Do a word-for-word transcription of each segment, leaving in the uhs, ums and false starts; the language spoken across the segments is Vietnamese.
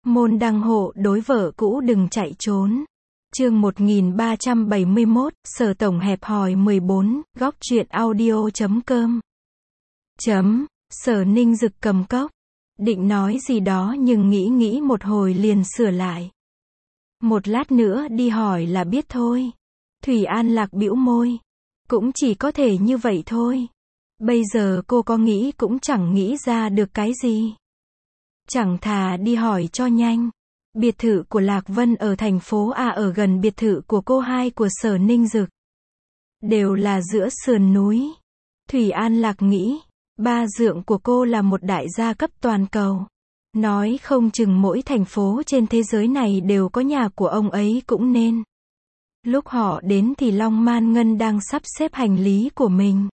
Môn đăng hộ đối vợ cũ đừng chạy trốn. Chương một nghìn ba trăm bảy mươi mốt, Sở Tổng hẹp hòi mười bốn, góc truyện audio chấm com. Chấm, Sở Ninh Dực cầm cốc. Định nói gì đó nhưng nghĩ nghĩ một hồi liền sửa lại. Một lát nữa đi hỏi là biết thôi. Thủy An Lạc bĩu môi. Cũng chỉ có thể như vậy thôi. Bây giờ cô có nghĩ cũng chẳng nghĩ ra được cái gì. Chẳng thà đi hỏi cho nhanh. Biệt thự của Lạc Vân ở thành phố A ở gần biệt thự của cô hai của Sở Ninh Dực. Đều là giữa sườn núi. Thủy An Lạc nghĩ, ba dượng của cô là một đại gia cấp toàn cầu. Nói không chừng mỗi thành phố trên thế giới này đều có nhà của ông ấy cũng nên. Lúc họ đến thì Long Man Ngân đang sắp xếp hành lý của mình.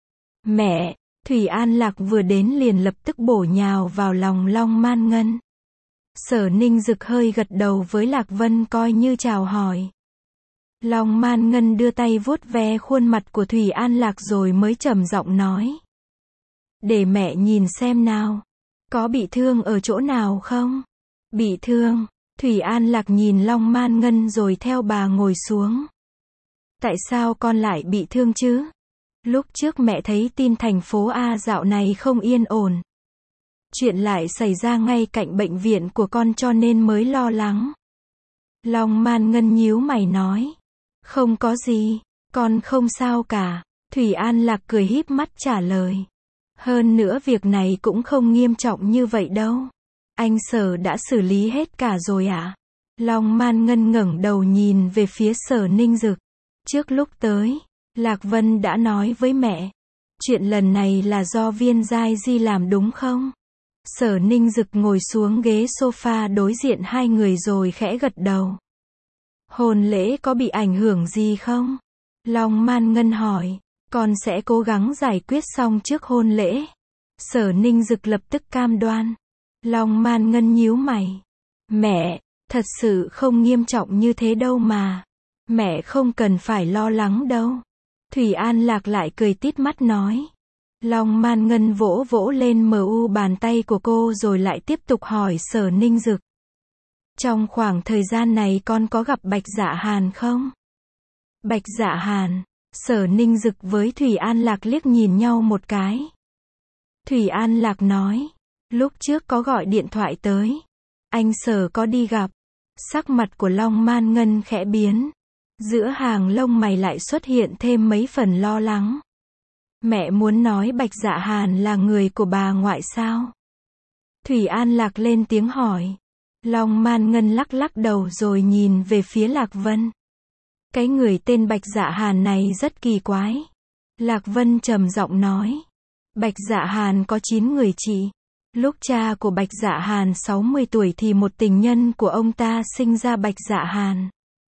Mẹ, Thủy An Lạc vừa đến liền lập tức bổ nhào vào lòng Long Man Ngân. Sở Ninh Dực hơi gật đầu với Lạc Vân coi như chào hỏi. Long Man Ngân đưa tay vuốt ve khuôn mặt của Thủy An Lạc rồi mới trầm giọng nói. Để mẹ nhìn xem nào. Có bị thương ở chỗ nào không? Bị thương. Thủy An Lạc nhìn Long Man Ngân rồi theo bà ngồi xuống. Tại sao con lại bị thương chứ? Lúc trước mẹ thấy tin thành phố A dạo này không yên ổn. Chuyện lại xảy ra ngay cạnh bệnh viện của con cho nên mới lo lắng. Long Man Ngân nhíu mày nói. Không có gì, con không sao cả. Thủy An Lạc cười híp mắt trả lời. Hơn nữa việc này cũng không nghiêm trọng như vậy đâu. Anh Sở đã xử lý hết cả rồi ạ. À? Long Man Ngân ngẩng đầu nhìn về phía Sở Ninh Dực. Trước lúc tới, Lạc Vân đã nói với mẹ. Chuyện lần này là do Viên Giai Di làm đúng không? Sở Ninh Dực ngồi xuống ghế sofa đối diện hai người rồi khẽ gật đầu. Hôn lễ có bị ảnh hưởng gì không? Long Man Ngân hỏi. Con sẽ cố gắng giải quyết xong trước hôn lễ. Sở Ninh Dực lập tức cam đoan. Long Man Ngân nhíu mày. Mẹ, thật sự không nghiêm trọng như thế đâu mà. Mẹ không cần phải lo lắng đâu. Thủy An Lạc lại cười tít mắt nói. Long Man Ngân vỗ vỗ lên mu bàn tay của cô rồi lại tiếp tục hỏi Sở Ninh Dực. Trong khoảng thời gian này con có gặp Bạch Dạ Hàn không? Bạch Dạ Hàn. Sở Ninh Dực với Thủy An Lạc liếc nhìn nhau một cái. Thủy An Lạc nói. Lúc trước có gọi điện thoại tới. Anh Sở có đi gặp. Sắc mặt của Long Man Ngân khẽ biến. Giữa hàng lông mày lại xuất hiện thêm mấy phần lo lắng. Mẹ muốn nói Bạch Dạ Hàn là người của bà ngoại sao? Thủy An Lạc lên tiếng hỏi. Long Man Ngân lắc lắc đầu rồi nhìn về phía Lạc Vân. Cái người tên Bạch Dạ Hàn này rất kỳ quái. Lạc Vân trầm giọng nói. Bạch Dạ Hàn có chín người chị. Lúc cha của Bạch Dạ Hàn sáu mươi tuổi thì một tình nhân của ông ta sinh ra Bạch Dạ Hàn.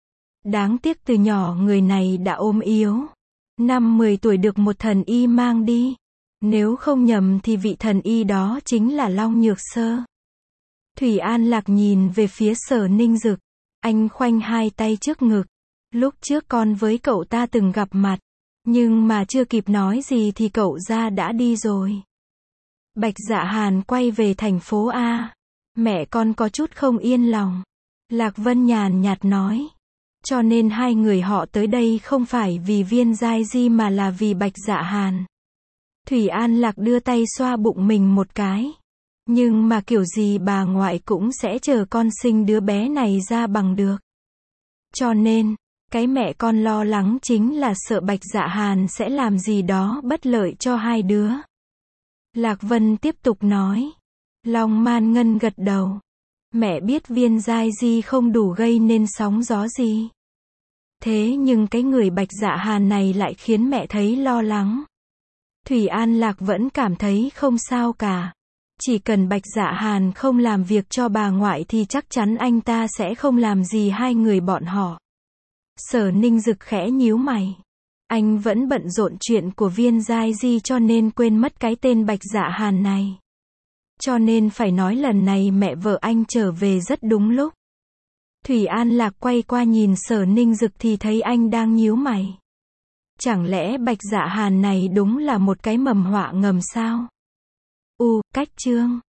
Đáng tiếc từ nhỏ người này đã ốm yếu. Năm mười tuổi được một thần y mang đi. Nếu không nhầm thì vị thần y đó chính là Long Nhược Sơ. Thủy An Lạc nhìn về phía Sở Ninh Dực. Anh khoanh hai tay trước ngực. Lúc trước con với cậu ta từng gặp mặt. Nhưng mà chưa kịp nói gì thì cậu ra đã đi rồi. Bạch Dạ Hàn quay về thành phố A. Mẹ con có chút không yên lòng. Lạc Vân nhàn nhạt nói. Cho nên hai người họ tới đây không phải vì Viên Giai Di mà là vì Bạch Dạ Hàn. Thủy An Lạc đưa tay xoa bụng mình một cái. Nhưng mà kiểu gì bà ngoại cũng sẽ chờ con sinh đứa bé này ra bằng được. Cho nên, cái mẹ con lo lắng chính là sợ Bạch Dạ Hàn sẽ làm gì đó bất lợi cho hai đứa. Lạc Vân tiếp tục nói. Long Man Ngân gật đầu. Mẹ biết Viên Giai Di không đủ gây nên sóng gió gì. Thế nhưng cái người Bạch Dạ Hàn này lại khiến mẹ thấy lo lắng. Thủy An Lạc vẫn cảm thấy không sao cả. Chỉ cần Bạch Dạ Hàn không làm việc cho bà ngoại thì chắc chắn anh ta sẽ không làm gì hai người bọn họ. Sở Ninh Dực khẽ nhíu mày. Anh vẫn bận rộn chuyện của Viên Giai Di cho nên quên mất cái tên Bạch Dạ Hàn này. Cho nên phải nói lần này mẹ vợ anh trở về rất đúng lúc. Thủy An Lạc quay qua nhìn Sở Ninh Dực thì thấy anh đang nhíu mày. Chẳng lẽ Bạch Dạ Hàn này đúng là một cái mầm họa ngầm sao? U, cách chương.